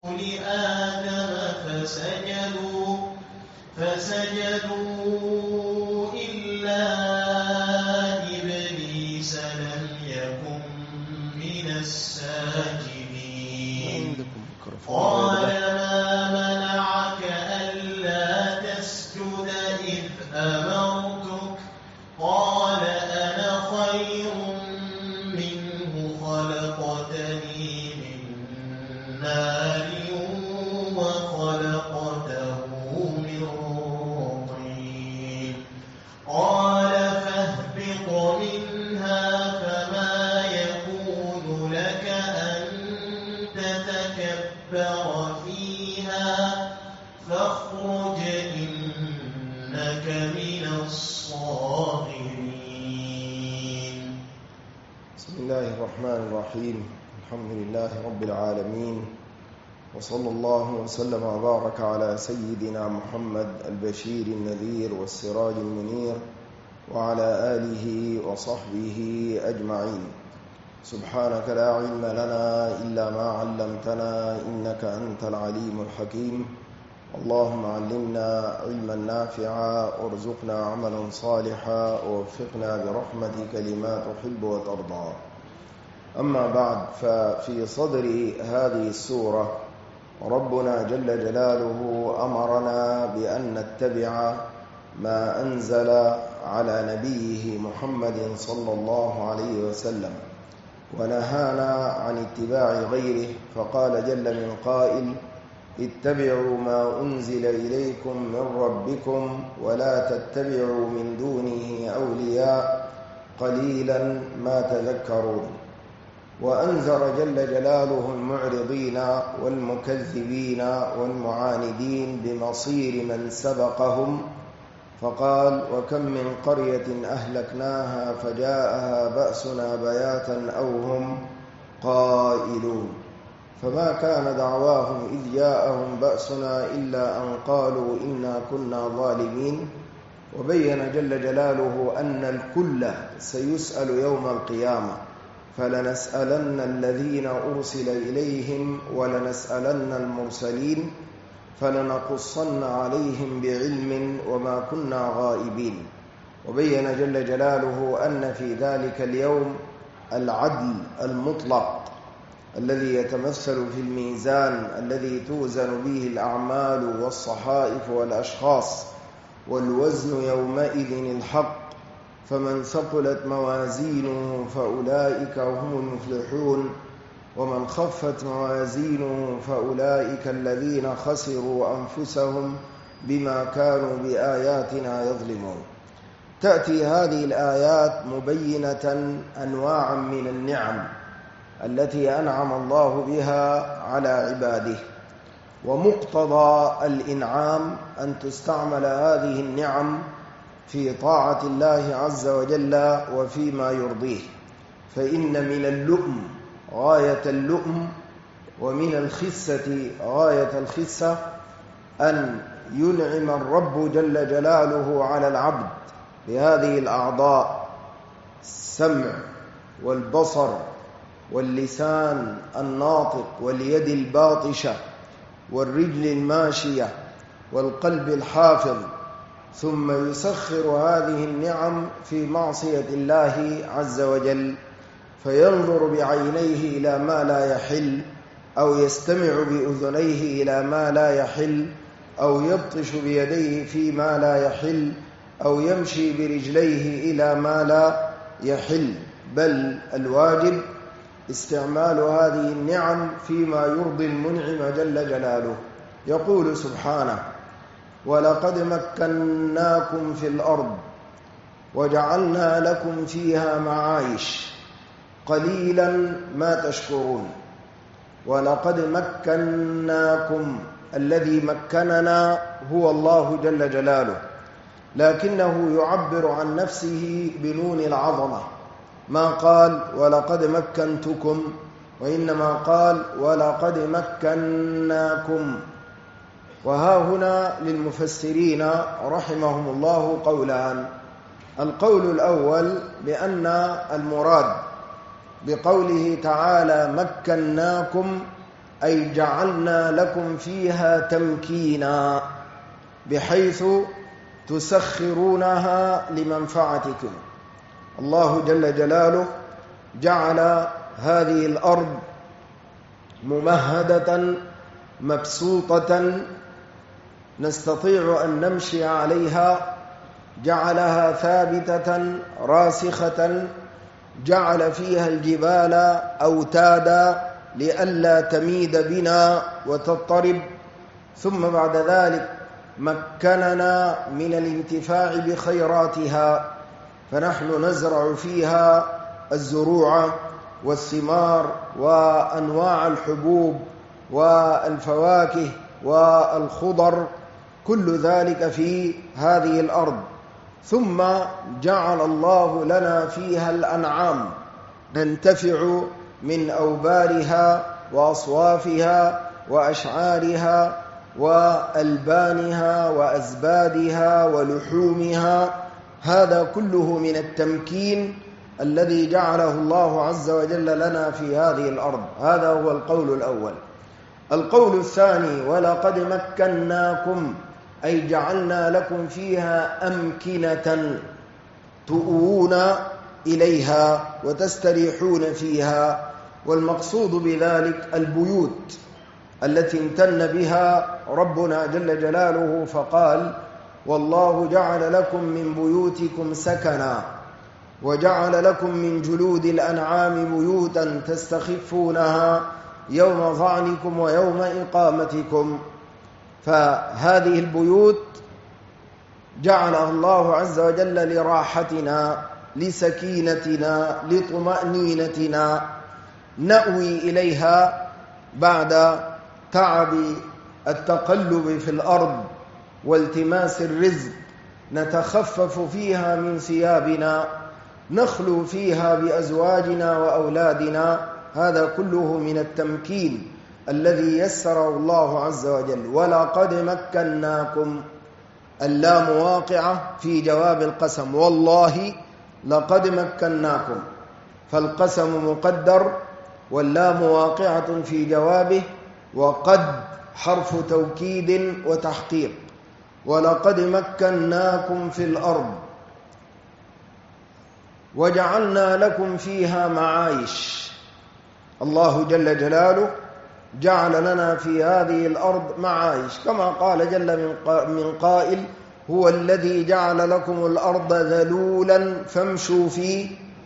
لآدم فسجدوا إلا إبليس لم يكن من الساجدين. قال ما منعك ألا تسجد إذ أمرتك؟ قال أنا خير منه خلقتني من نار وخلقته من طين. قال فاهبط منها فما يكون لك أن تتكبر فيها فاخرج إنك من الصاغرين. بسم الله الرحمن الرحيم. الحمد لله رب العالمين، وصلى الله وسلم وبارك على سيدنا محمد البشير النذير والسراج المنير وعلى آله وصحبه أجمعين. سبحانك لا علم لنا إلا ما علمتنا إنك أنت العليم الحكيم. اللهم علمنا علما نافعا وارزقنا عملا صالحا ووفقنا برحمتك لما تحب وترضى. أما بعد، ففي صدر هذه السورة ربنا جل جلاله أمرنا بأن نتبع ما أنزل على نبيه محمد صلى الله عليه وسلم، ونهانا عن اتباع غيره، فقال جل من قائل: اتبعوا ما أنزل إليكم من ربكم ولا تتبعوا من دونه أولياء قليلا ما تذكرون. وأنذر جل جلاله المعرضين والمكذبين والمعاندين بمصير من سبقهم، فقال: وكم من قرية أهلكناها فجاءها بأسنا بياتا أو هم قائلون. فما كان دعواهم إذ جاءهم بأسنا إلا أن قالوا إنا كنا ظالمين. وبين جل جلاله أن الكل سيسأل يوم القيامة، فلنسألن الذين أرسل إليهم ولنسألن المرسلين فلنقصن عليهم بعلم وما كنا غائبين. وبين جل جلاله أن في ذلك اليوم العدل المطلق الذي يتمثل في الميزان الذي توزن به الأعمال والصحائف والأشخاص، والوزن يومئذ الحق، فمن ثقلت موازينه فأولئك هم المفلحون، ومن خفت موازينه فأولئك الذين خسروا أنفسهم بما كانوا بآياتنا يظلمون. تأتي هذه الآيات مبينة أنواعا من النعم التي أنعم الله بها على عباده، ومقتضى الإنعام أن تستعمل هذه النعم في طاعة الله عز وجل وفيما يرضيه. فإن من اللؤم غاية اللؤم ومن الخسة غاية الخسة أن ينعم الرب جل جلاله على العبد بهذه الأعضاء: السمع والبصر واللسان الناطق واليد الباطشة والرجل الماشية والقلب الحافظ، ثم يسخر هذه النعم في معصية الله عز وجل، فينظر بعينيه إلى ما لا يحل، أو يستمع بأذنيه إلى ما لا يحل، أو يبطش بيديه فيما لا يحل، أو يمشي برجليه إلى ما لا يحل. بل الواجب استعمال هذه النعم فيما يرضي المنعم جل جلاله. يقول سبحانه: ولقد مكناكم في الأرض وجعلنا لكم فيها معايش قليلا ما تشكرون. ولقد مكناكم، الذي مكننا هو الله جل جلاله، لكنه يعبر عن نفسه بنون العظمة، ما قال ولقد مكنتكم، وإنما قال ولقد مكناكم. وها هنا للمفسرين رحمهم الله قولان: القول الأول بأن المراد بقوله تعالى مكناكم أي جعلنا لكم فيها تمكينا بحيث تسخرونها لمنفعتكم. الله جل جلاله جعل هذه الأرض ممهدة مبسوطة نستطيع أن نمشي عليها، جعلها ثابتة راسخة، جعل فيها الجبال أوتادا لئلا تميد بنا وتضطرب، ثم بعد ذلك مكننا من الانتفاع بخيراتها، فنحن نزرع فيها الزروع والثمار وأنواع الحبوب والفواكه والخضر، كل ذلك في هذه الأرض. ثم جعل الله لنا فيها الأنعام ننتفع من أوبارها وأصوافها وأشعارها وألبانها وأزبادها ولحومها، هذا كله من التمكين الذي جعله الله عز وجل لنا في هذه الأرض. هذا هو القول الأول. القول الثاني: ولقد مكناكم، أي جعلنا لكم فيها أمكنة تؤوون إليها وتستريحون فيها، والمقصود بذلك البيوت التي امتن بها ربنا جل جلاله، فقال: والله جعل لكم من بيوتكم سكنا وجعل لكم من جلود الأنعام بيوتا تستخفونها يوم ظعنكم ويوم إقامتكم. فهذه البيوت جعلها الله عز وجل لراحتنا، لسكينتنا، لطمأنينتنا، نأوي إليها بعد تعب التقلب في الأرض والتماس الرزق، نتخفف فيها من ثيابنا، نخلو فيها بأزواجنا وأولادنا. هذا كله من التمكين الذي يسره الله عز وجل. ولقد مكناكم، اللام واقعة في جواب القسم، والله لقد مكناكم، فالقسم مقدر واللام واقعة في جوابه، وقد حرف توكيد وتحقيق. ولقد مكناكم في الأرض وجعلنا لكم فيها معايش. الله جل جلاله جعل لنا في هذه الأرض معايش، كما قال جل من قائل: هو الذي جعل لكم الأرض ذلولا فامشوا في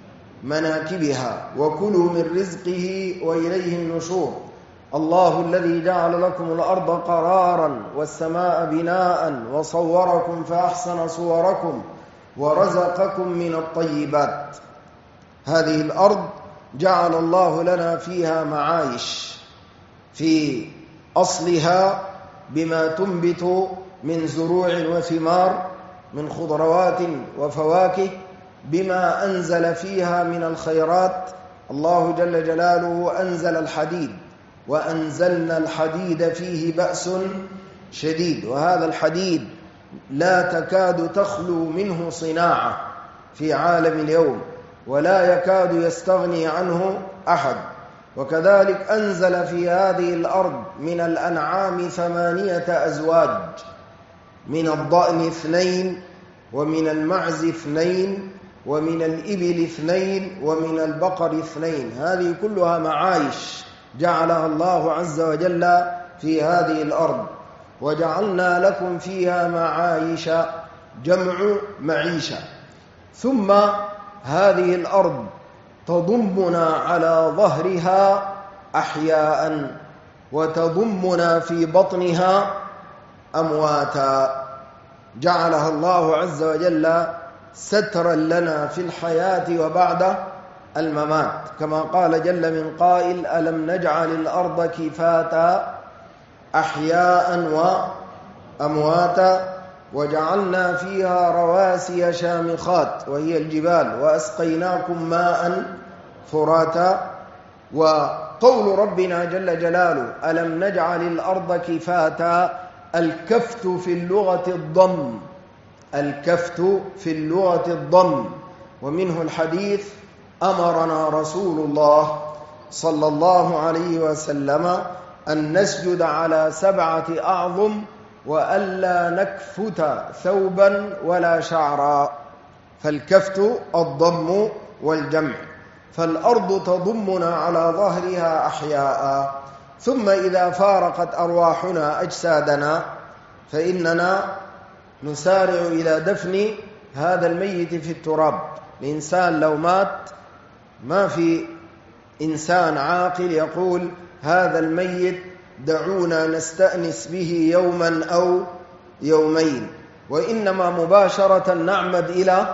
مناكبها وكلوا من رزقه وإليه النشور. الله الذي جعل لكم الأرض قرارا والسماء بناء وصوركم فأحسن صوركم ورزقكم من الطيبات. هذه الأرض جعل الله لنا فيها معايش، في أصلها بما تنبت من زروع وثمار، من خضروات وفواكه، بما أنزل فيها من الخيرات. الله جل جلاله أنزل الحديد، وأنزلنا الحديد فيه بأس شديد، وهذا الحديد لا تكاد تخلو منه صناعة في عالم اليوم، ولا يكاد يستغني عنه أحد. وكذلك أنزل في هذه الأرض من الأنعام 8 أزواج، من الضأن 2 ومن المعز 2 ومن الإبل 2 ومن البقر 2. هذه كلها معايش جعلها الله عز وجل في هذه الأرض. وجعلنا لكم فيها معايش، جمع معيشة. ثم هذه الأرض تضمنا على ظهرها أحياء، وتضمنا في بطنها أمواتا. جعلها الله عز وجل سترا لنا في الحياة وبعد الممات، كما قال جل من قائل: ألم نجعل الأرض كفاتا أحياء وأمواتا وجعلنا فيها رواسي شامخات وهي الجبال وأسقيناكم ماء فراتا. وقول ربنا جل جلاله: ألم نجعل الأرض كفاتا، الكفت في اللغة الضم، الكفت في اللغة الضم. ومنه الحديث: أمرنا رسول الله صلى الله عليه وسلم أن نسجد على 7 أعظم وألا نكفت ثوبا ولا شعرا. فالكفت الضم والجمع، فالأرض تضمنا على ظهرها أحياء، ثم إذا فارقت أرواحنا أجسادنا فإننا نسارع إلى دفن هذا الميت في التراب. الإنسان لو مات ما في إنسان عاقل يقول هذا الميت دعونا نستأنس به يوما أو يومين، وإنما مباشرة نعمد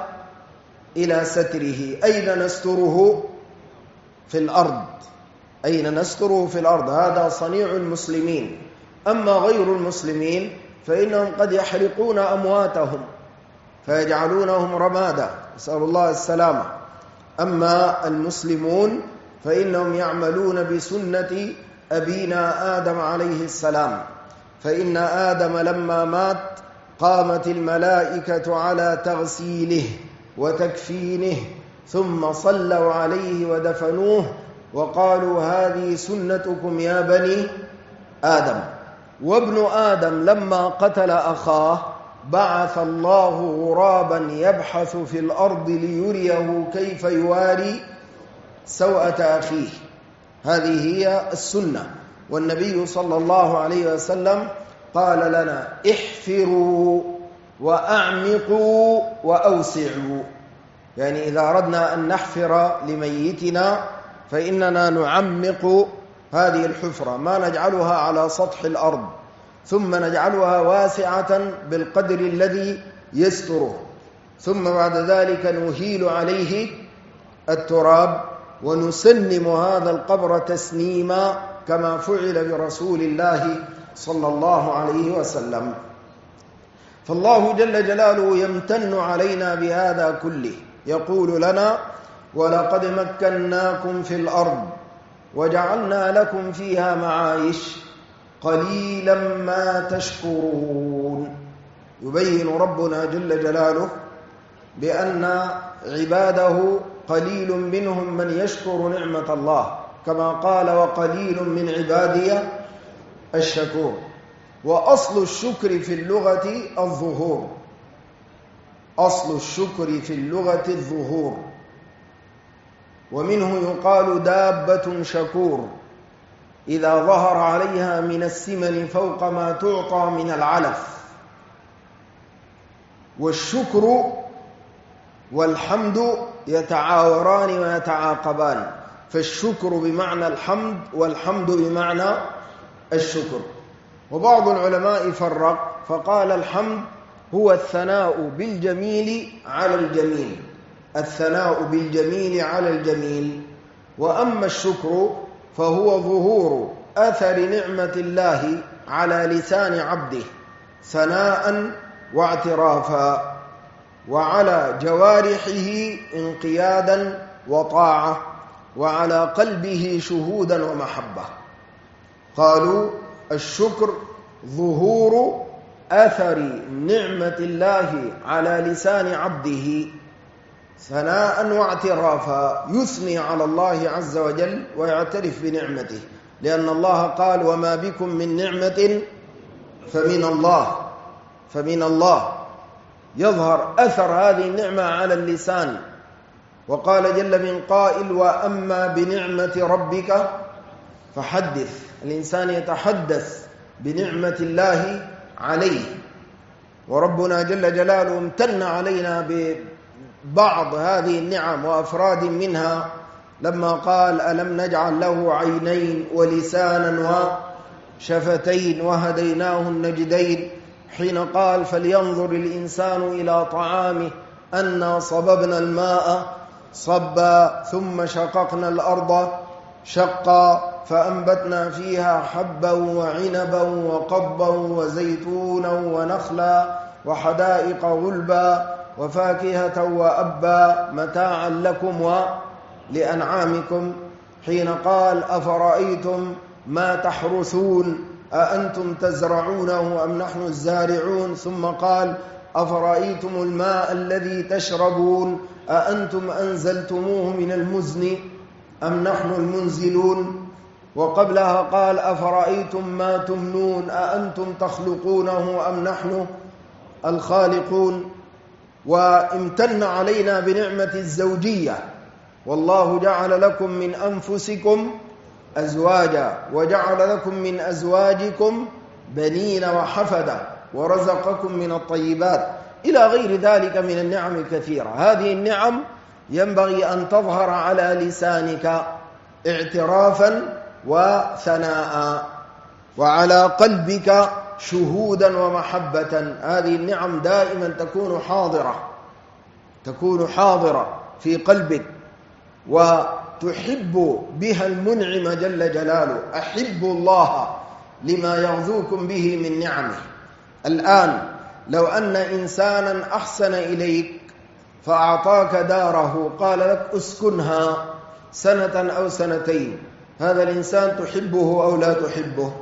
إلى ستره. أين نستره؟ في الأرض. أين نستره؟ في الأرض. هذا صنيع المسلمين. أما غير المسلمين فإنهم قد يحرقون أمواتهم فيجعلونهم رمادا، نسأل الله السلامة. أما المسلمون فإنهم يعملون بسنة أبينا آدم عليه السلام، فإن آدم لما مات قامت الملائكة على تغسيله وتكفينه، ثم صلوا عليه ودفنوه وقالوا هذه سنتكم يا بني آدم. وابن آدم لما قتل أخاه بعث الله غرابا يبحث في الأرض ليريه كيف يواري سوءة أخيه. هذه هي السنة. والنبي صلى الله عليه وسلم قال لنا احفروا وأعمقوا وأوسعوا، يعني إذا أردنا أن نحفر لميتنا فإننا نعمق هذه الحفرة، ما نجعلها على سطح الأرض، ثم نجعلها واسعة بالقدر الذي يستره، ثم بعد ذلك نهيل عليه التراب ونسنم هذا القبر تسنيما كما فعل برسول الله صلى الله عليه وسلم. فالله جل جلاله يمتن علينا بهذا كله، يقول لنا ولقد مكناكم في الأرض وجعلنا لكم فيها معايش قليلا ما تشكرون. يبين ربنا جل جلاله بأن عباده قليل منهم من يشكر نعمة الله، كما قال وقليل من عبادي الشكور. وأصل الشكر في اللغة الظهور، أصل الشكر في اللغة الظهور، ومنه يقال دابة شكور إذا ظهر عليها من السمن فوق ما تعطى من العلف. والشكر والحمد يتعاوران ويتعاقبان، فالشكر بمعنى الحمد والحمد بمعنى الشكر. وبعض العلماء فرق فقال الحمد هو الثناء بالجميل على الجميل، الثناء بالجميل على الجميل. وأما الشكر فهو ظهور أثر نعمة الله على لسان عبده ثناء واعترافا، وعلى جوارحه انقيادا وطاعة، وعلى قلبه شهودا ومحبة. قالوا الشكر ظهور أثر نعمة الله على لسان عبده ثناء واعترافا، يثني على الله عز وجل ويعترف بنعمته، لأن الله قال وما بكم من نعمة فمن الله، يظهر أثر هذه النعمة على اللسان. وقال جل من قائل وأما بنعمة ربك فحدث، الإنسان يتحدث بنعمة الله عليه. وربنا جل جلاله امتن علينا ببعض هذه النعم وأفراد منها لما قال ألم نجعل له عينين ولسانا وشفتين وهديناه النجدين، حين قال فلينظر الإنسان إلى طعامه أنا صببنا الماء صبا ثم شققنا الأرض شقا فأنبتنا فيها حبا وعنبا وقضبا وزيتونا ونخلا وحدائق غلبا وفاكهة وأبا متاعا لكم ولأنعامكم، حين قال أفرأيتم ما تحرثون أأنتم تزرعونه أم نحن الزارعون، ثم قال أفرأيتم الماء الذي تشربون أأنتم أنزلتموه من المزن أم نحن المنزلون. وقبلها قال أفرأيتم ما تمنون أأنتم تخلقونه أم نحن الخالقون. وامتن علينا بنعمة الزوجية، والله جعل لكم من أنفسكم أزواجا وجعل لكم من أزواجكم بنين وحفدا ورزقكم من الطيبات إلى غير ذلك من النعم الكثيرة. هذه النعم ينبغي أن تظهر على لسانك اعترافا وثناء، وعلى قلبك شهودا ومحبة. هذه النعم دائما تكون حاضرة في قلبك، وتحب بها المنعم جل جلاله. أحبوا الله لما يغذوكم به من نعمه. الآن لو أن إنسانا أحسن إليك فأعطاك داره، قال لك اسكنها سنة أو سنتين، هذا الإنسان تحبه أو لا تحبه؟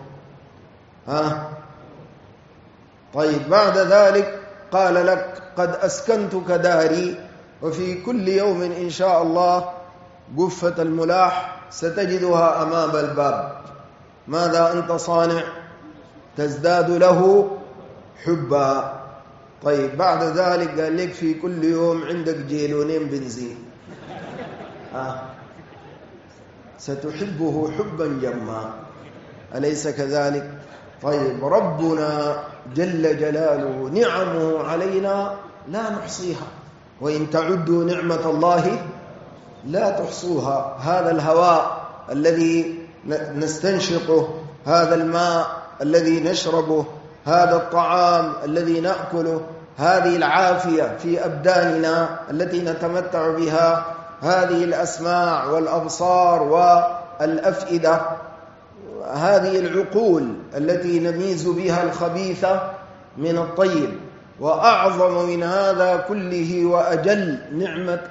طيب بعد ذلك قال لك قد أسكنتك داري، وفي كل يوم إن شاء الله جفة الملاح ستجدها أمام الباب، ماذا أنت صانع؟ تزداد له حبا. طيب بعد ذلك قال لك في كل يوم عندك جيلونين بنزين، ستحبه حبا جما، أليس كذلك؟ طيب ربنا جل جلاله نعمه علينا لا نحصيها، وإن تعدوا نعمة الله لا تحصوها. هذا الهواء الذي نستنشقه، هذا الماء الذي نشربه، هذا الطعام الذي نأكله، هذه العافية في أبداننا التي نتمتع بها، هذه الأسماع والأبصار والأفئدة، هذه العقول التي نميز بها الخبيث من الطيب. وأعظم من هذا كله وأجل نعمة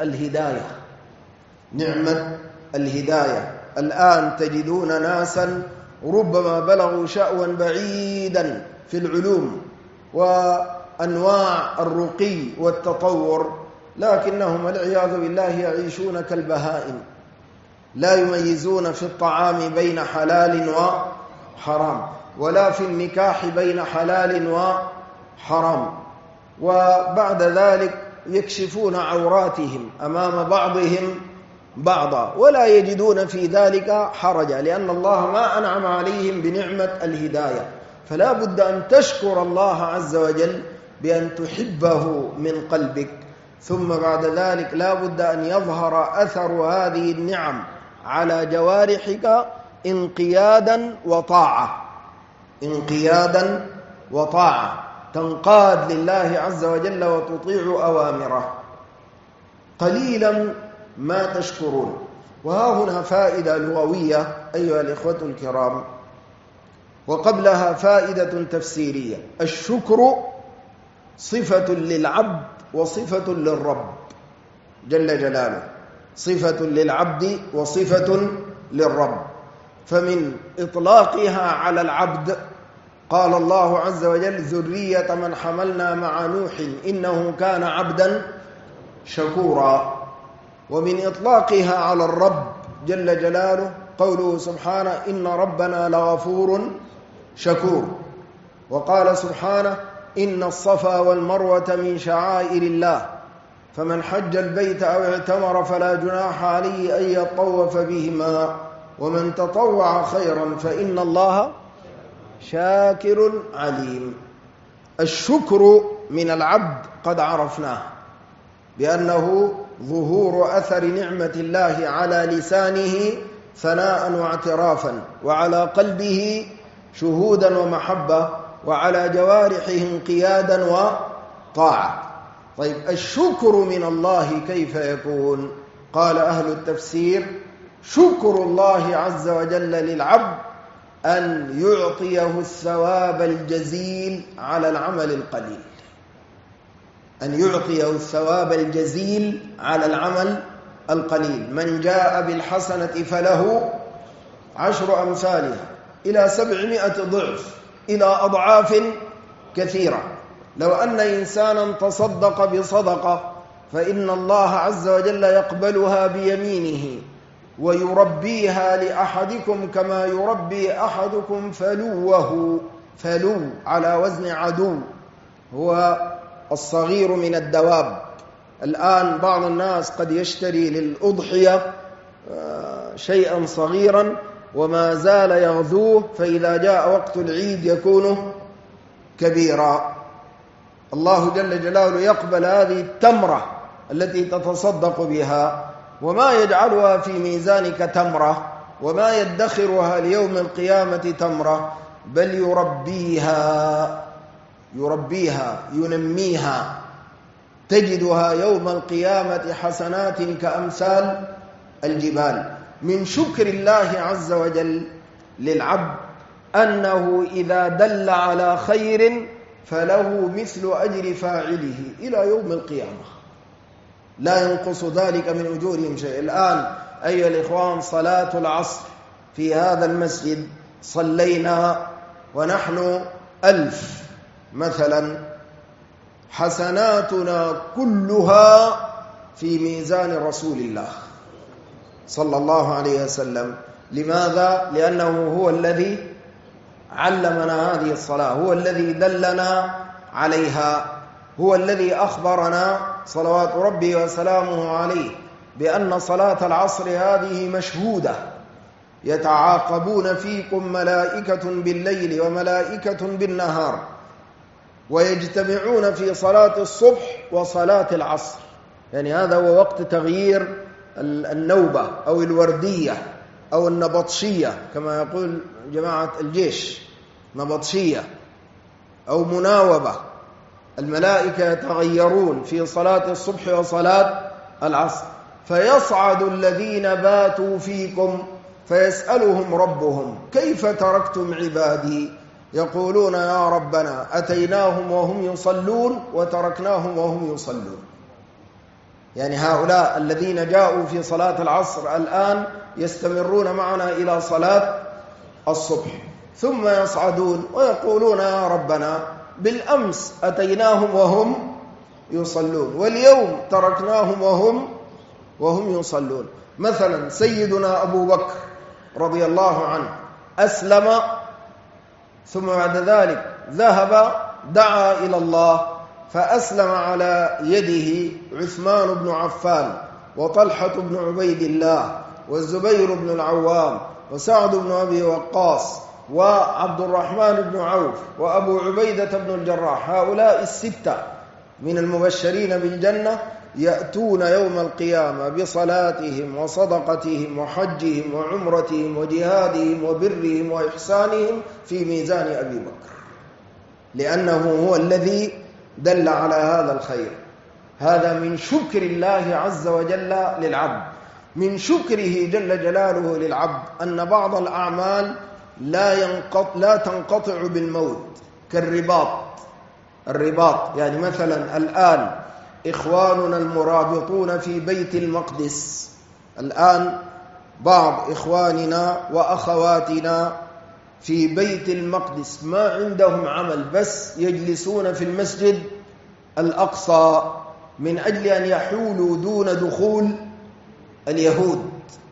الهداية. الآن تجدون ناسا ربما بلغوا شأوا بعيدا في العلوم وأنواع الرقي والتطور، لكنهم والعياذ بالله يعيشون كالبهائم، لا يميزون في الطعام بين حلال وحرام، ولا في النكاح بين حلال وحرام. وبعد ذلك يكشفون عوراتهم أمام بعضهم بعضا، ولا يجدون في ذلك حرجا، لأن الله ما أنعم عليهم بنعمة الهداية. فلا بد أن تشكر الله عز وجل بأن تحبه من قلبك، ثم بعد ذلك لا بد أن يظهر أثر هذه النعم على جوارحك انقيادا وطاعة، تنقاد لله عز وجل وتطيع أوامره. قليلا ما تشكرون. وها هنا فائدة لغوية أيها الإخوة الكرام، وقبلها فائدة تفسيرية. الشكر صفة للعبد وصفة للرب جل جلاله، صفة للعبد وصفة للرب. فمن إطلاقها على العبد قال الله عز وجل ذرية من حملنا مع نوح إنه كان عبدا شكورا. ومن إطلاقها على الرب جل جلاله قوله سبحانه إن ربنا لغفور شكور. وقال سبحانه إن الصفا والمروة من شعائر الله فمن حج البيت أو اعتمر فلا جناح عليه أن يطوف بهما ومن تطوع خيرا فإن الله شاكر عليم. الشكر من العبد قد عرفناه بأنه ظهور أثر نعمة الله على لسانه ثناء واعترافا، وعلى قلبه شهودا ومحبة، وعلى جوارحه انقيادا وطاعة. طيب الشكر من الله كيف يكون؟ قال أهل التفسير شكر الله عز وجل للعبد أن يعطيه الثواب الجزيل على العمل القليل، أن يعطيه الثواب الجزيل على العمل القليل. من جاء بالحسنة فله 10 أمثالها إلى 700 ضعف إلى أضعاف كثيرة. لو أن إنسانا تصدق بصدقة فإن الله عز وجل يقبلها بيمينه ويربيها لأحدكم كما يربي أحدكم فلوه. فلو على وزن عدو، هو الصغير من الدواب. الآن بعض الناس قد يشتري للأضحية شيئا صغيرا وما زال يغذوه، فإذا جاء وقت العيد يكون كبيرا. الله جل جلاله يقبل هذه التمرة التي تتصدق بها، وما يجعلها في ميزانك تمرة، وما يدخرها ليوم القيامة تمرة، بل يربيها ينميها، تجدها يوم القيامة حسنات كأمثال الجبال. من شكر الله عز وجل للعبد أنه إذا دل على خير فله مثل أجر فاعله إلى يوم القيامة، لا ينقص ذلك من أجورهم شيء. الآن أيها الإخوان، صلاة العصر في هذا المسجد صلينا ونحن 1000 مثلا، حسناتنا كلها في ميزان رسول الله صلى الله عليه وسلم. لماذا؟ لأنه هو الذي علمنا هذه الصلاة، هو الذي دلنا عليها، هو الذي أخبرنا صلوات ربي وسلامه عليه بأن صلاة العصر هذه مشهودة، يتعاقبون فيكم ملائكة بالليل وملائكة بالنهار، ويجتمعون في صلاة الصبح وصلاة العصر. يعني هذا هو وقت تغيير النوبة أو الوردية أو النبطشية كما يقول جماعة الجيش، نبطشية أو مناوبة. الملائكة يتغيرون في صلاة الصبح وصلاة العصر، فيصعد الذين باتوا فيكم فيسألهم ربهم كيف تركتم عبادي؟ يقولون يا ربنا أتيناهم وهم يصلون وتركناهم وهم يصلون. يعني هؤلاء الذين جاءوا في صلاة العصر الآن يستمرون معنا إلى صلاة الصبح، ثم يصعدون ويقولون يا ربنا بالأمس أتيناهم وهم يصلون، واليوم تركناهم وهم يصلون. مثلا سيدنا أبو بكر رضي الله عنه أسلم، ثم بعد ذلك ذهب دعا إلى الله، فأسلم على يده عثمان بن عفان وطلحة بن عبيد الله والزبير بن العوام وسعد بن أبي وقاص وعبد الرحمن بن عوف وأبو عبيدة بن الجراح. هؤلاء الستة من المبشرين بالجنة يأتون يوم القيامة بصلاتهم وصدقتهم وحجهم وعمرتهم وجهادهم وبرهم وإحسانهم في ميزان أبي بكر، لأنه هو الذي دل على هذا الخير. هذا من شكر الله عز وجل للعبد، من شكره جل جلاله للعبد أن بعض الأعمال لا تنقطع بالموت، كالرباط. يعني مثلا الآن إخواننا المرابطون في بيت المقدس، الآن بعض إخواننا وأخواتنا في بيت المقدس ما عندهم عمل، بس يجلسون في المسجد الأقصى من أجل أن يحولوا دون دخول اليهود،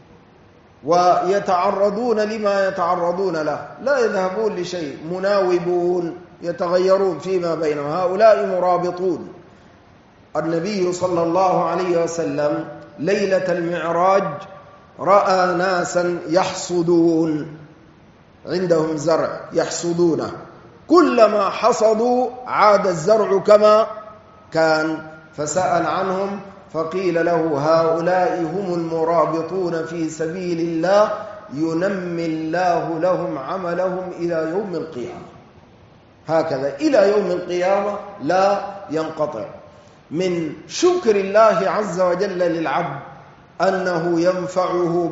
ويتعرضون لما يتعرضون له، لا يذهبون لشيء، مناوبون يتغيرون فيما بينهم. هؤلاء مرابطون. النبي صلى الله عليه وسلم ليلة المعراج رأى ناسا يحصدون، عندهم زرع يحصدونه، كلما حصدوا عاد الزرع كما كان، فسأل عنهم فقيل له هؤلاء هم المرابطون في سبيل الله ينمي الله لهم عملهم إلى يوم القيامة. هكذا إلى يوم القيامة لا ينقطع. من شكر الله عز وجل للعبد أنه ينفعه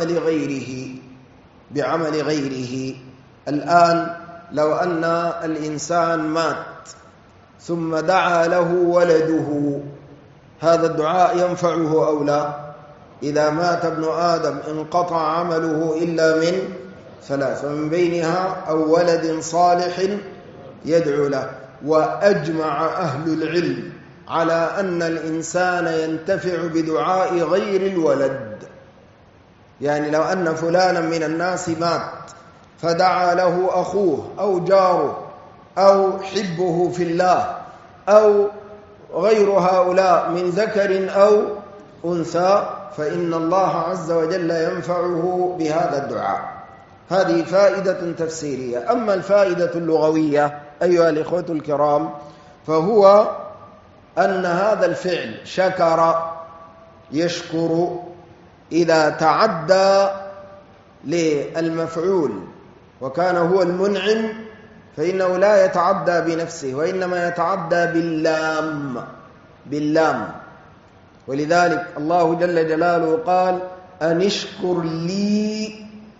بعمل غيره. الآن لو أن الإنسان مات ثم دعا له ولده، هذا الدعاء ينفعه أو لا؟ إذا مات ابن آدم انقطع عمله إلا من 3، ومن بينها أو ولد صالح يدعو له. وأجمع أهل العلم على أن الإنسان ينتفع بدعاء غير الولد، يعني لو أن فلانا من الناس مات فدعا له أخوه أو جاره أو حبه في الله أو غير هؤلاء من ذكر أو أنثى فإن الله عز وجل ينفعه بهذا الدعاء. هذه فائدة تفسيرية. أما الفائدة اللغوية أيها الإخوة الكرام فهو أن هذا الفعل شكر يشكر إذا تعدى للمفعول وكان هو المنعم فإنه لا يتعدى بنفسه وإنما يتعدى باللام. ولذلك الله جل جلاله قال أن اشكر لي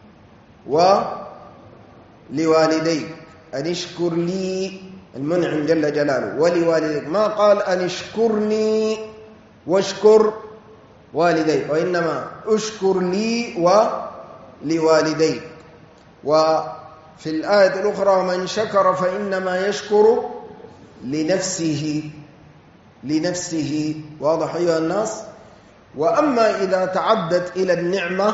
ولوالديك. أن اشكر لي المنعم جل جلاله ولوالديك، ما قال أن اشكرني واشكر والديك، وإنما اشكر لي ولوالديك. وفي الآية الأخرى من شكر فإنما يشكر لنفسه. واضح أيها الناس؟ وأما إذا تعدت إلى النعمة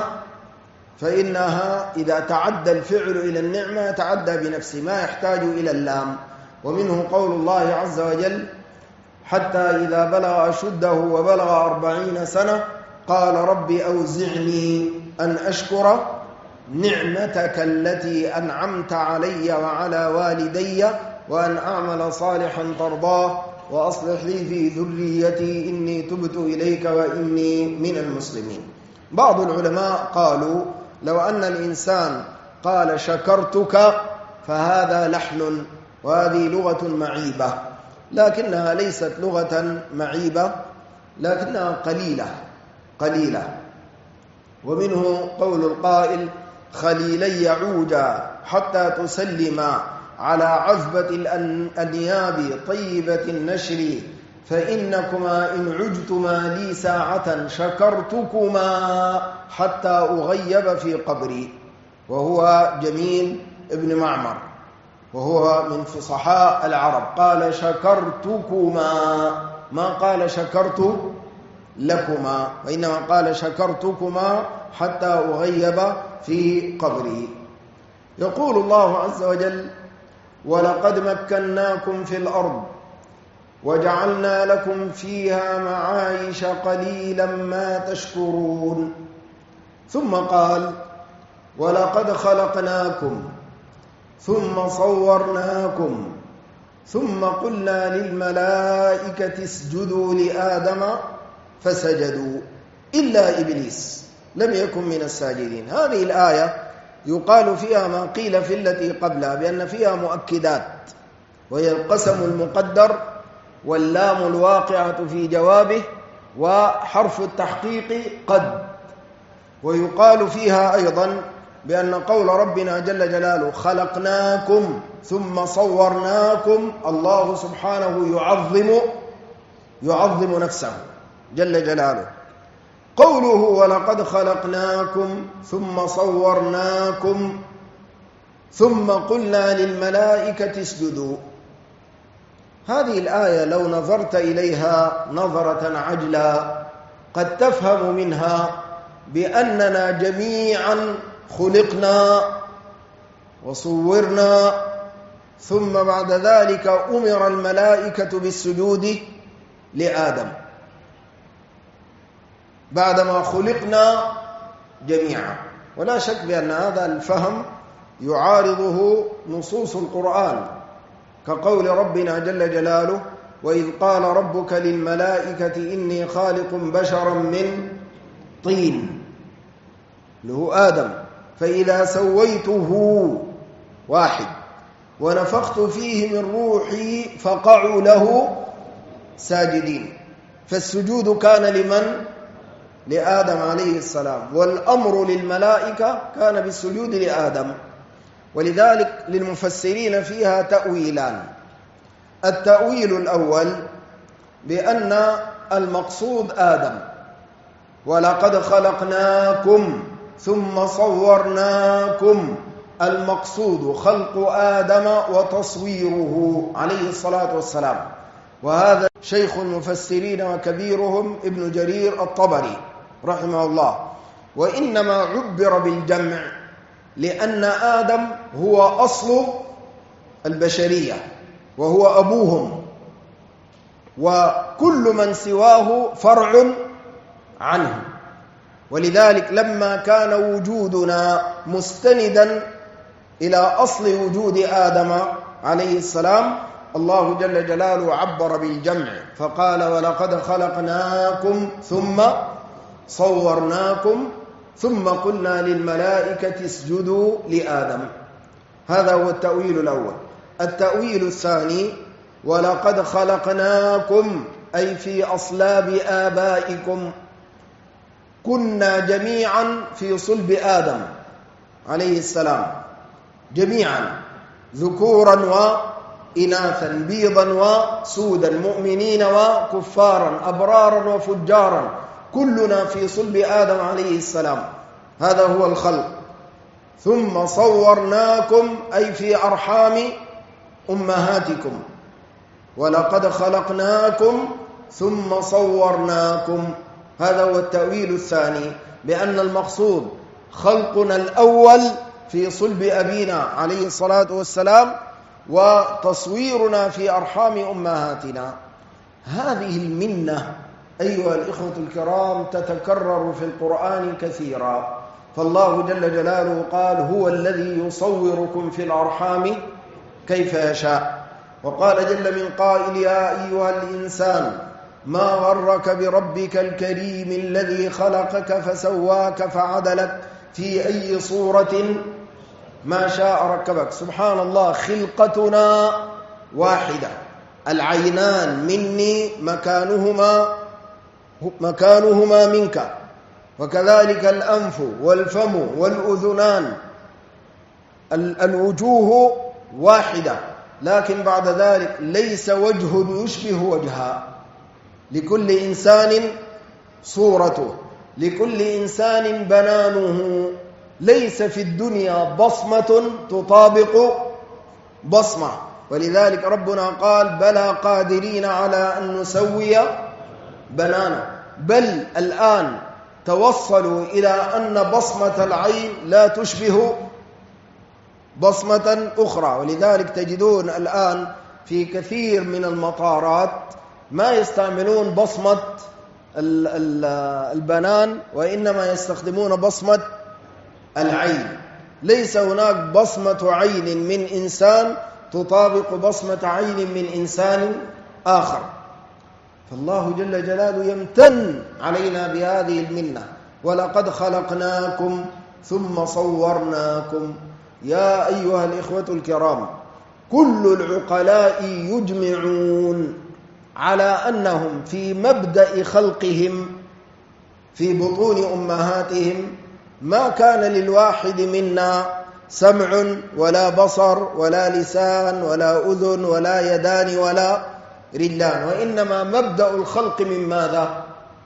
فإنها إذا تعدى الفعل إلى النعمة يتعدى بنفسه ما يحتاج إلى اللام. ومنه قول الله عز وجل حتى إذا بلغ أشده وبلغ 40 سنة قال رب أوزعني أن أشكر نعمتك التي أنعمت علي وعلى والدي وأن أعمل صالحا ترضاه وأصلح لي في ذريتي إني تبت إليك وإني من المسلمين. بعض العلماء قالوا لو أن الإنسان قال شكرتك فهذا لحن وهذه لغة معيبة، لكنها ليست لغة معيبة لكنها قليلة. ومنه قول القائل خليلي يعوجا حتى تسلم على عذبة الأنياب طيبة النشر فإنكما إن عجتما لي ساعة شكرتكما حتى أغيب في قبري. وهو جميل ابن معمر وهو من فصحاء العرب قال شكرتكما، ما قال شكرت لكما، وإنما قال شكرتكما حتى أغيب في قبري. يقول الله عز وجل ولقد مكناكم في الأرض وجعلنا لكم فيها معايش قليلا ما تشكرون. ثم قال ولقد خلقناكم ثم صورناكم ثم قلنا للملائكة اسجدوا لآدم فسجدوا إلا إبليس لم يكن من الساجدين. هذه الآية يقال فيها ما قيل في التي قبلها بأن فيها مؤكدات، وهي القسم المقدر واللام الواقعة في جوابه وحرف التحقيق قد. ويقال فيها أيضا بأن قول ربنا جل جلاله خلقناكم ثم صورناكم الله سبحانه يعظم نفسه جل جلاله. قوله ولقد خلقناكم ثم صورناكم ثم قلنا للملائكة اسجدوا، هذه الآية لو نظرت إليها نظرة عجلة قد تفهم منها بأننا جميعا خلقنا وصورنا ثم بعد ذلك أمر الملائكة بالسجود لآدم بعدما خلقنا جميعا. ولا شك بأن هذا الفهم يعارضه نصوص القرآن كقول ربنا جل جلاله وإذ قال ربك للملائكة إني خالق بشرا من طين له آدم فإذا سويته واحد ونفخت فيه من روحي فقعوا له ساجدين. فالسجود كان لمن؟ لآدم عليه السلام، والأمر للملائكة كان بالسجود لآدم. ولذلك للمفسرين فيها تأويلان. التأويل الأول بأن المقصود آدم، ولقد خلقناكم ثم صورناكم، المقصود خلق آدم وتصويره عليه الصلاة والسلام. وهذا شيخ المفسرين وكبيرهم ابن جرير الطبري رحمه الله وإنما عبر بالجمع لأن آدم هو أصل البشرية وهو أبوهم، وكل من سواه فرع عنه. ولذلك لما كان وجودنا مستندا إلى أصل وجود آدم عليه السلام، الله جل جلاله عبر بالجمع فقال: ولقد خلقناكم ثم صورناكم ثم قلنا للملائكة اسجدوا لآدم. هذا هو التأويل الأول. التأويل الثاني: ولقد خلقناكم أي في أصلاب آبائكم، كنا جميعا في صلب آدم عليه السلام، جميعا ذكورا وإناثا، بيضا وسودا، مؤمنين وكفارا، أبرارا وفجارا، كلنا في صلب آدم عليه السلام. هذا هو الخلق. ثم صورناكم أي في أرحام أمهاتكم. ولقد خلقناكم ثم صورناكم. هذا هو التأويل الثاني، بأن المقصود خلقنا الأول في صلب أبينا عليه الصلاة والسلام، وتصويرنا في أرحام أمهاتنا. هذه المنة أيها الإخوة الكرام تتكرر في القرآن كثيرا، فالله جل جلاله قال: هو الذي يصوركم في الأرحام كيف يشاء. وقال جل من قائل: يا أيها الإنسان ما غرك بربك الكريم الذي خلقك فسواك فعدلك في أي صورة ما شاء ركبك. سبحان الله، خلقتنا واحدة، العينان مني مكانهما منك، وكذلك الأنف والفم والأذنان، الوجوه واحدة، لكن بعد ذلك ليس وجه يشبه وجها. لكل إنسان صورته، لكل إنسان بنانه. ليس في الدنيا بصمة تطابق بصمة، ولذلك ربنا قال: بلى قادرين على أن نسوي بنانا. بل الآن توصلوا إلى أن بصمة العين لا تشبه بصمة أخرى، ولذلك تجدون الآن في كثير من المطارات ما يستعملون بصمة البنان، وإنما يستخدمون بصمة العين. ليس هناك بصمة عين من إنسان تطابق بصمة عين من إنسان آخر. فالله جل جلاله يمتن علينا بهذه المنة: ولقد خلقناكم ثم صورناكم. يا أيها الإخوة الكرام، كل العقلاء يجمعون على أنهم في مبدأ خلقهم في بطون أمهاتهم ما كان للواحد منا سمع ولا بصر ولا لسان ولا أذن ولا يدان ولا رجلان، وإنما مبدأ الخلق من ماذا؟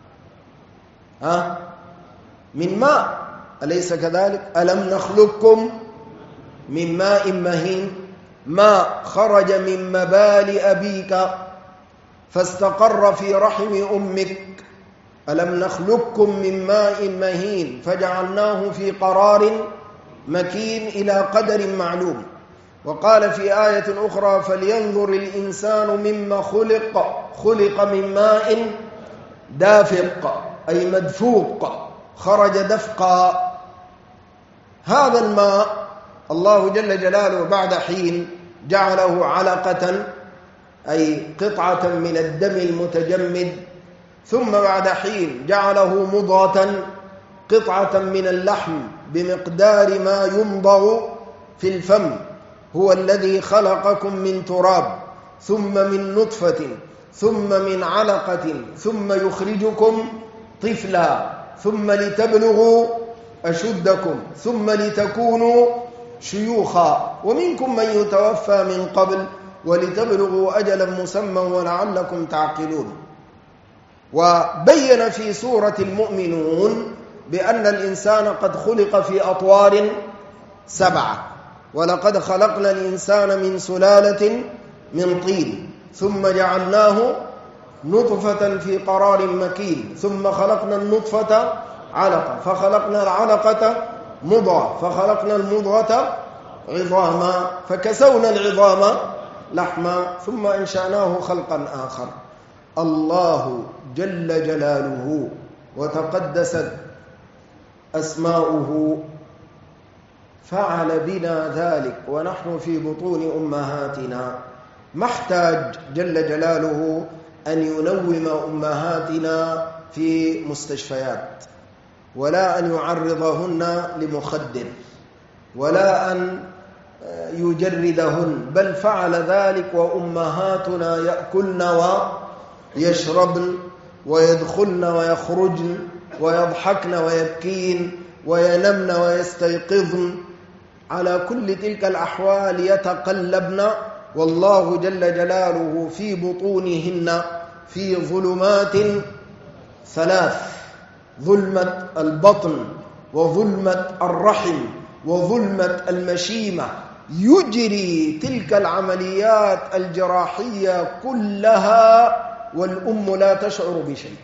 من ماء، أليس كذلك؟ ألم نخلقكم من ماء مهين، ماء خرج من مبال أبيك فاستقر في رحم أمك. ألم نخلقكم من ماء مهين فجعلناه في قرار مكين إلى قدر معلوم. وقال في آية أخرى: فلينظر الإنسان مما خلق من ماء دافق، أي مدفوق، خرج دفقا. هذا الماء الله جل جلاله بعد حين جعله علقة، أي قطعة من الدم المتجمد، ثم بعد حين جعله مضغة، قطعة من اللحم بمقدار ما يمضغ في الفم. هو الذي خلقكم من تراب ثم من نطفة ثم من علقة ثم يخرجكم طفلا ثم لتبلغوا أشدكم ثم لتكونوا شيوخا ومنكم من يتوفى من قبل ولتبلغوا أجلا مسمى ولعلكم تعقلون. وبين في سورة المؤمنون بأن الإنسان قد خلق في أطوار 7: ولقد خلقنا الإنسان من سلالة من طين ثم جعلناه نطفة في قرار مكين ثم خلقنا النطفة علقة، فخلقنا العلقة مضغة، فخلقنا المضغة عظاما، فكسونا العظام لحما، ثم أنشأناه خلقا آخر. الله جل جلاله وتقدست أسماؤه فعل بنا ذلك ونحن في بطون أمهاتنا. ما احتاج جل جلاله أن ينوم أمهاتنا في مستشفيات، ولا أن يعرضهن لمخدر، ولا أن يجردهن، بل فعل ذلك وأمهاتنا يأكلن ويشربن ويدخلن ويخرجن ويضحكن ويبكين وينمن ويستيقظن، على كل تلك الأحوال يتقلبن، والله جل جلاله في بطونهن في ظلمات ثلاث: ظلمة البطن، وظلمة الرحم، وظلمة المشيمة، يجري تلك العمليات الجراحية كلها والأم لا تشعر بشيء،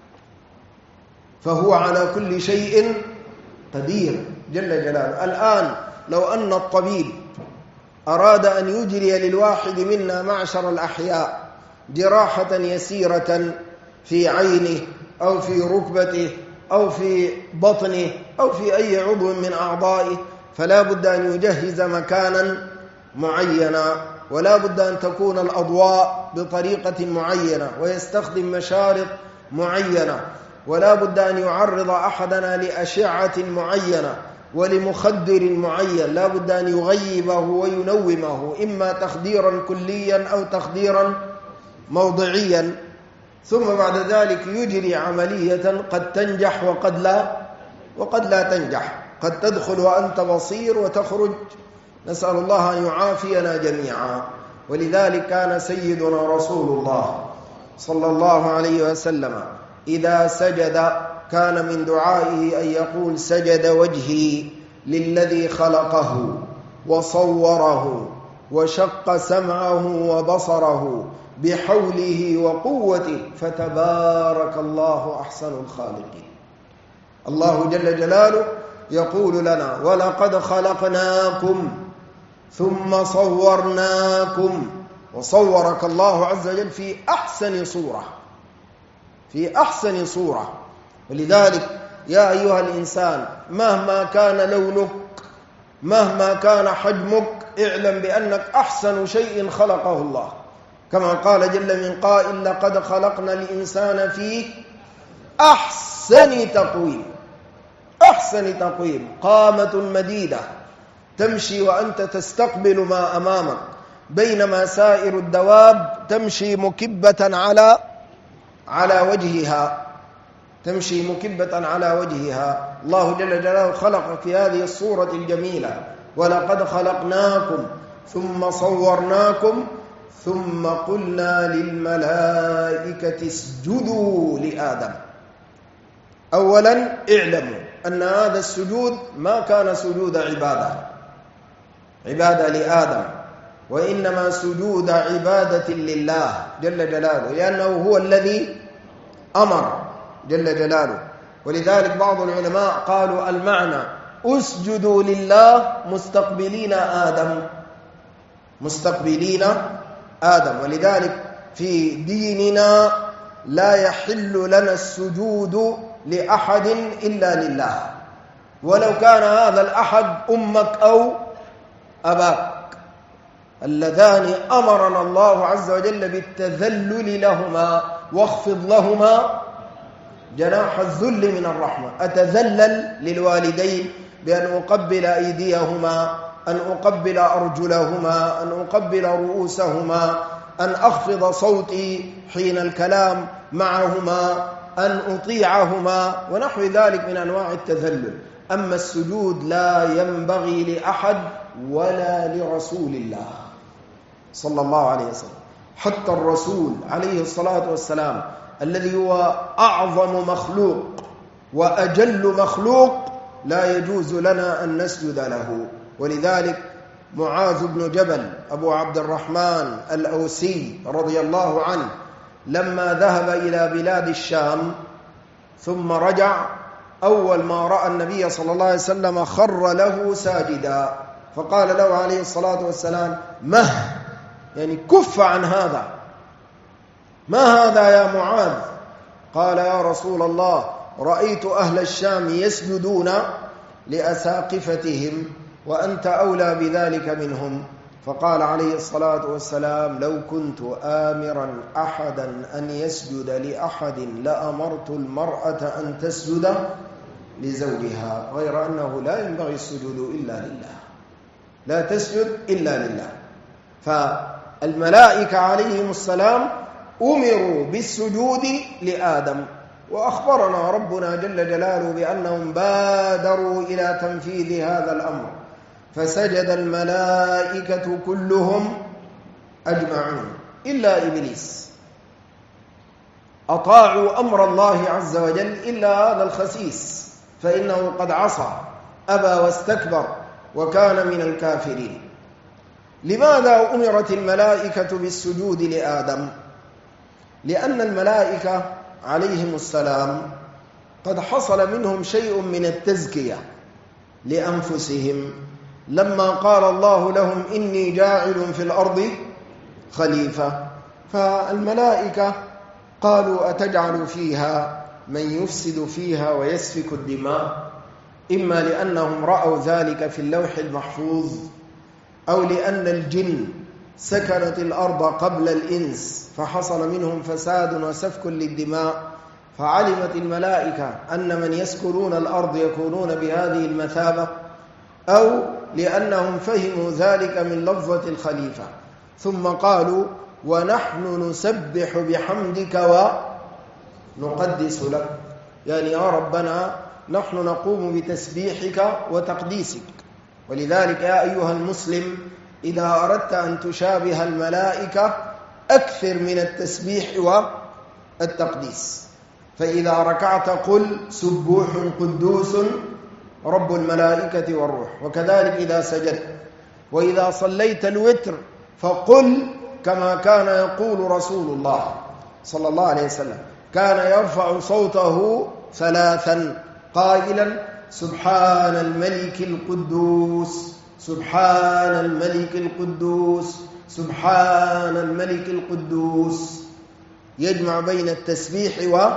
فهو على كل شيء قدير جل جلاله. الآن لو أن الطبيب أراد أن يجري للواحد منا معشر الأحياء جراحة يسيرة في عينه أو في ركبته أو في بطنه أو في أي عضو من أعضائه، فلا بد أن يجهز مكانا معينا، ولا بد أن تكون الأضواء بطريقة معينة، ويستخدم مشارط معينة، ولا بد أن يعرض أحدنا لأشعة معينة ولمخدر معين، لا بد أن يغيبه وينومه، إما تخديرا كليا أو تخديرا موضعيا، ثم بعد ذلك يجري عملية قد تنجح وقد لا تنجح، قد تدخل وأنت بصير وتخرج، نسأل الله أن يعافينا جميعا. ولذلك كان سيدنا رسول الله صلى الله عليه وسلم إذا سجد كان من دعائه أن يقول: سجد وجهي للذي خلقه وصوره وشق سمعه وبصره بحوله وقوته فتبارك الله أحسن الخالقين. الله جل جلاله يقول لنا: ولقد خلقناكم ثم صورناكم، وصورك الله عز وجل في أحسن صورة، في أحسن صورة. ولذلك يا أيها الإنسان مهما كان لونك، مهما كان حجمك، اعلم بأنك أحسن شيء خلقه الله، كما قال جل من قائل: لقد خلقنا الإنسان في أحسن تقويم. أحسن تقويم، قامة مديدة تمشي وأنت تستقبل ما أمامك، بينما سائر الدواب تمشي مكبة على وجهها، تمشي مكبة على وجهها. الله جل جلاله خلقك في هذه الصورة الجميلة: ولقد خلقناكم ثم صورناكم ثم قلنا للملائكة اسجدوا لآدم. أولا اعلموا أن هذا السجود ما كان سجود عبادة لآدم، وإنما سجود عبادة لله جل جلاله، لأنه هو الذي أمر جل جلاله. ولذلك بعض العلماء قالوا المعنى: اسجدوا لله مستقبلين آدم. ولذلك في ديننا لا يحل لنا السجود لأحد إلا لله، ولو كان هذا الأحد أمك أو أباك، اللذان أمرنا الله عز وجل بالتذلل لهما، واخفض لهما جناح الذل من الرحمة. أتذلل للوالدين بأن أقبل أيديهما، أن أقبل أرجلهما، أن أقبل رؤوسهما، أن أخفض صوتي حين الكلام معهما، أن أطيعهما، ونحو ذلك من أنواع التذلل. أما السجود لا ينبغي لأحد ولا لرسول الله صلى الله عليه وسلم. حتى الرسول عليه الصلاة والسلام الذي هو أعظم مخلوق وأجل مخلوق لا يجوز لنا أن نسجد له. ولذلك معاذ بن جبل أبو عبد الرحمن الأوسي رضي الله عنه لما ذهب إلى بلاد الشام ثم رجع أول ما رأى النبي صلى الله عليه وسلم خر له ساجدا، فقال له عليه الصلاة والسلام: مه، يعني كف عن هذا، ما هذا يا معاذ؟ قال: يا رسول الله، رأيت أهل الشام يسجدون لأساقفتهم وأنت أولى بذلك منهم. فقال عليه الصلاة والسلام: لو كنت آمرا أحدا أن يسجد لأحد لأمرت المرأة أن تسجد لزوجها، غير أنه لا ينبغي السجود إلا لله، لا تسجد إلا لله. فالملائكة عليهم السلام أمروا بالسجود لآدم، وأخبرنا ربنا جل جلاله بأنهم بادروا إلى تنفيذ هذا الأمر، فسجد الملائكة كلهم أجمعون إلا إبليس، أطاعوا أمر الله عز وجل إلا هذا الخسيس، فإنه قد عصى أبى واستكبر وكان من الكافرين. لماذا أمرت الملائكة بالسجود لآدم؟ لأن الملائكة عليهم السلام قد حصل منهم شيء من التزكية لأنفسهم، لما قال الله لهم: إني جاعل في الأرض خليفة. فالملائكة قالوا: أتجعل فيها من يفسد فيها ويسفك الدماء؟ إما لأنهم رأوا ذلك في اللوح المحفوظ، أو لأن الجن سكنت الأرض قبل الإنس فحصل منهم فساد وسفك للدماء، فعلمت الملائكة أن من يسكنون الأرض يكونون بهذه المثابة، أو لأنهم فهموا ذلك من لفظة الخليفة، ثم قالوا: ونحن نسبح بحمدك ونقدس لك، يعني يا ربنا نحن نقوم بتسبيحك وتقديسك. ولذلك يا أيها المسلم، إذا أردت أن تشابه الملائكة أكثر من التسبيح والتقديس، فإذا ركعت قل: سبوح قدوس رب الملائكة والروح. وكذلك إذا سجدت، وإذا صليت الوتر فقل كما كان يقول رسول الله صلى الله عليه وسلم، كان يرفع صوته ثلاثا قائلا: سبحان الملك القدوس، سبحان الملك القدوس، سبحان الملك القدوس، يجمع بين التسبيح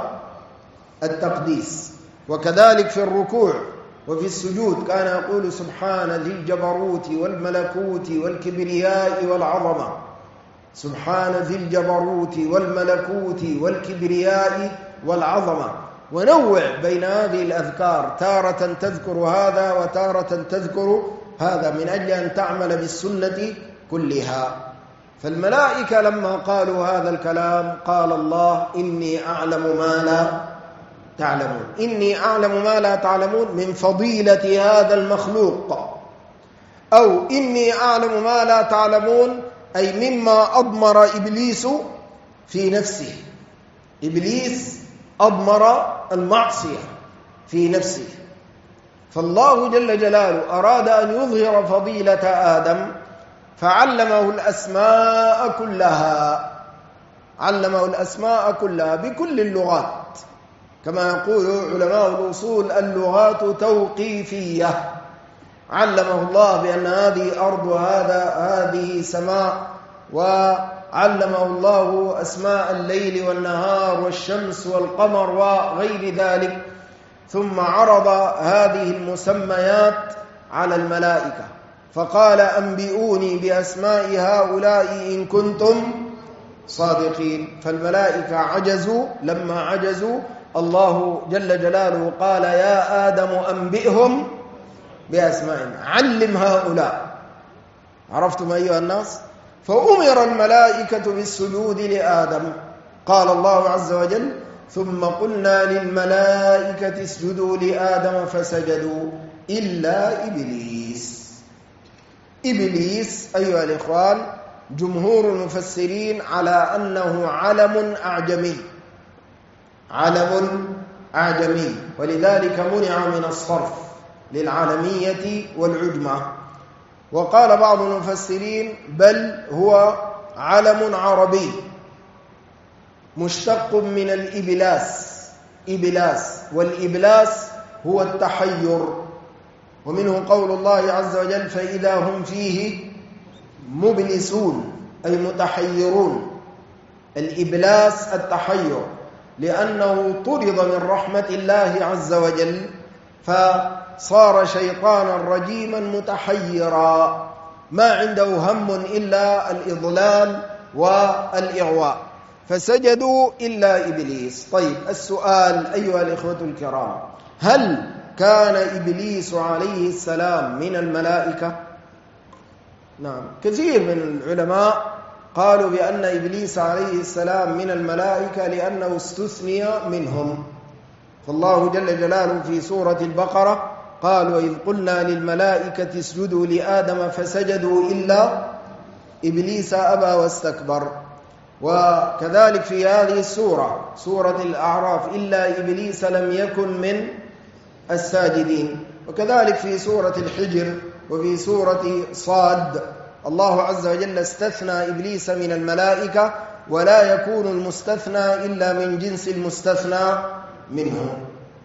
والتقديس. وكذلك في الركوع وفي السجود كان يقول: سبحان ذي الجبروت والملكوت والكبرياء والعظمة، سبحان ذي الجبروت والملكوت والكبرياء والعظمة. ونوع بين هذه الأذكار، تارة تذكر هذا وتارة تذكر هذا، من أجل أن تعمل بالسنة كلها. فالملائكة لما قالوا هذا الكلام قال الله: إني أعلم ما لا تعلمون. إني أعلم ما لا تعلمون من فضيلة هذا المخلوق، أو إني أعلم ما لا تعلمون أي مما أضمر إبليس في نفسه. إبليس أضمر المعصية في نفسه، فالله جل جلاله أراد أن يظهر فضيلة آدم فعلمه الأسماء كلها، علمه الأسماء كلها بكل اللغات، كما يقول علماء الأصول: اللغات توقيفية. علمه الله بأن هذه أرض هذه سماء، وعلمه الله أسماء الليل والنهار والشمس والقمر وغير ذلك، ثم عرض هذه المسميات على الملائكة فقال: أنبئوني بأسماء هؤلاء إن كنتم صادقين. فالملائكة عجزوا، لما عجزوا الله جل جلاله قال: يا آدم أنبئهم بأسمائهم، علم هؤلاء. عرفتم أيها الناس؟ فأمر الملائكة بالسجود لآدم. قال الله عز وجل: ثم قلنا للملائكة اسجدوا لآدم فسجدوا إلا إبليس. إبليس أيها الإخوان جمهور المفسرين على أنه علم أعجمي، علم أعجمي، ولذلك منع من الصرف للعالمية والعجمة. وقال بعض المفسرين: بل هو علم عربي مشتق من الإبلاس، إبلاس، والإبلاس هو التحير، ومنه قول الله عز وجل فإذا هم فيه مبلسون أي متحيرون. الإبلاس التحير، لأنه طرد من رحمة الله عز وجل فصار شيطانا رجيما متحيرا ما عنده هم إلا الإضلال والإغواء، فسجدوا إلا إبليس. طيب السؤال أيها الإخوة الكرام، هل كان إبليس عليه السلام من الملائكة؟ نعم، كثير من العلماء قالوا بأن إبليس عليه السلام من الملائكة لأنه استثني منهم. فالله جل جلاله في سورة البقرة قال وإذ قلنا للملائكة اسجدوا لآدم فسجدوا إلا إبليس أبى واستكبر. وكذلك في هذه السورة سورة الأعراف إلا إبليس لم يكن من الساجدين. وكذلك في سورة الحجر وفي سورة صاد الله عز وجل استثنى إبليس من الملائكة، ولا يكون المستثنى إلا من جنس المستثنى منه.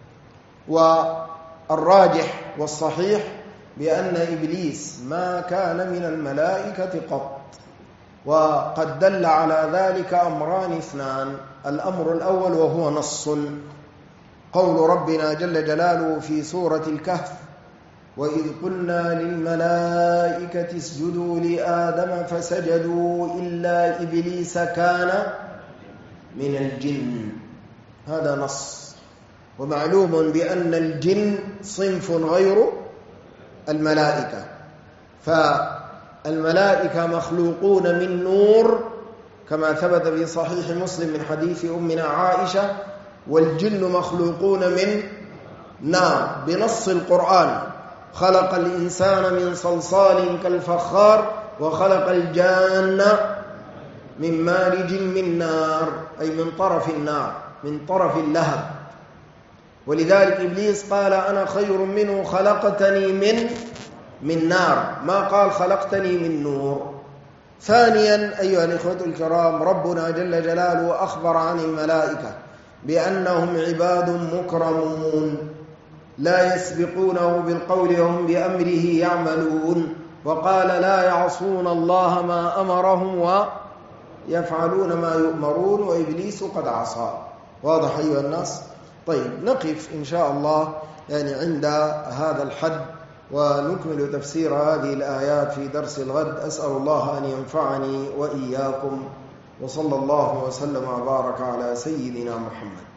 والراجح والصحيح بأن إبليس ما كان من الملائكة قط، وقد دل على ذلك أمران اثنان. الأمر الأول وهو نص قول ربنا جل جلاله في سورة الكهف وإذ قلنا للملائكة اسجدوا لآدم فسجدوا إلا إبليس كان من الجن. هذا نص، ومعلوم بأن الجن صنف غير الملائكة، فالملائكة مخلوقون من نور كما ثبت في صحيح مسلم من حديث أمنا عائشة، والجن مخلوقون من نار بنص القرآن خلق الإنسان من صلصال كالفخار وخلق الجان من مارج من نار، أي من طرف النار، من طرف اللهب. ولذلك إبليس قال أنا خير منه خلقتني من نار، ما قال خلقتني من نور. ثانيا أيها الإخوة الكرام، ربنا جل جلاله أخبر عن الملائكة بأنهم عباد مكرمون لا يسبقونه بالقول وهم بأمره يعملون، وقال لا يعصون الله ما أمرهم ويفعلون ما يؤمرون وإبليس قد عصى. واضح أيها الناس؟ طيب نقف إن شاء الله عند هذا الحد ونكمل تفسير هذه الآيات في درس الغد. أسأل الله أن ينفعني وإياكم، وصلى الله وسلم وبارك على سيدنا محمد.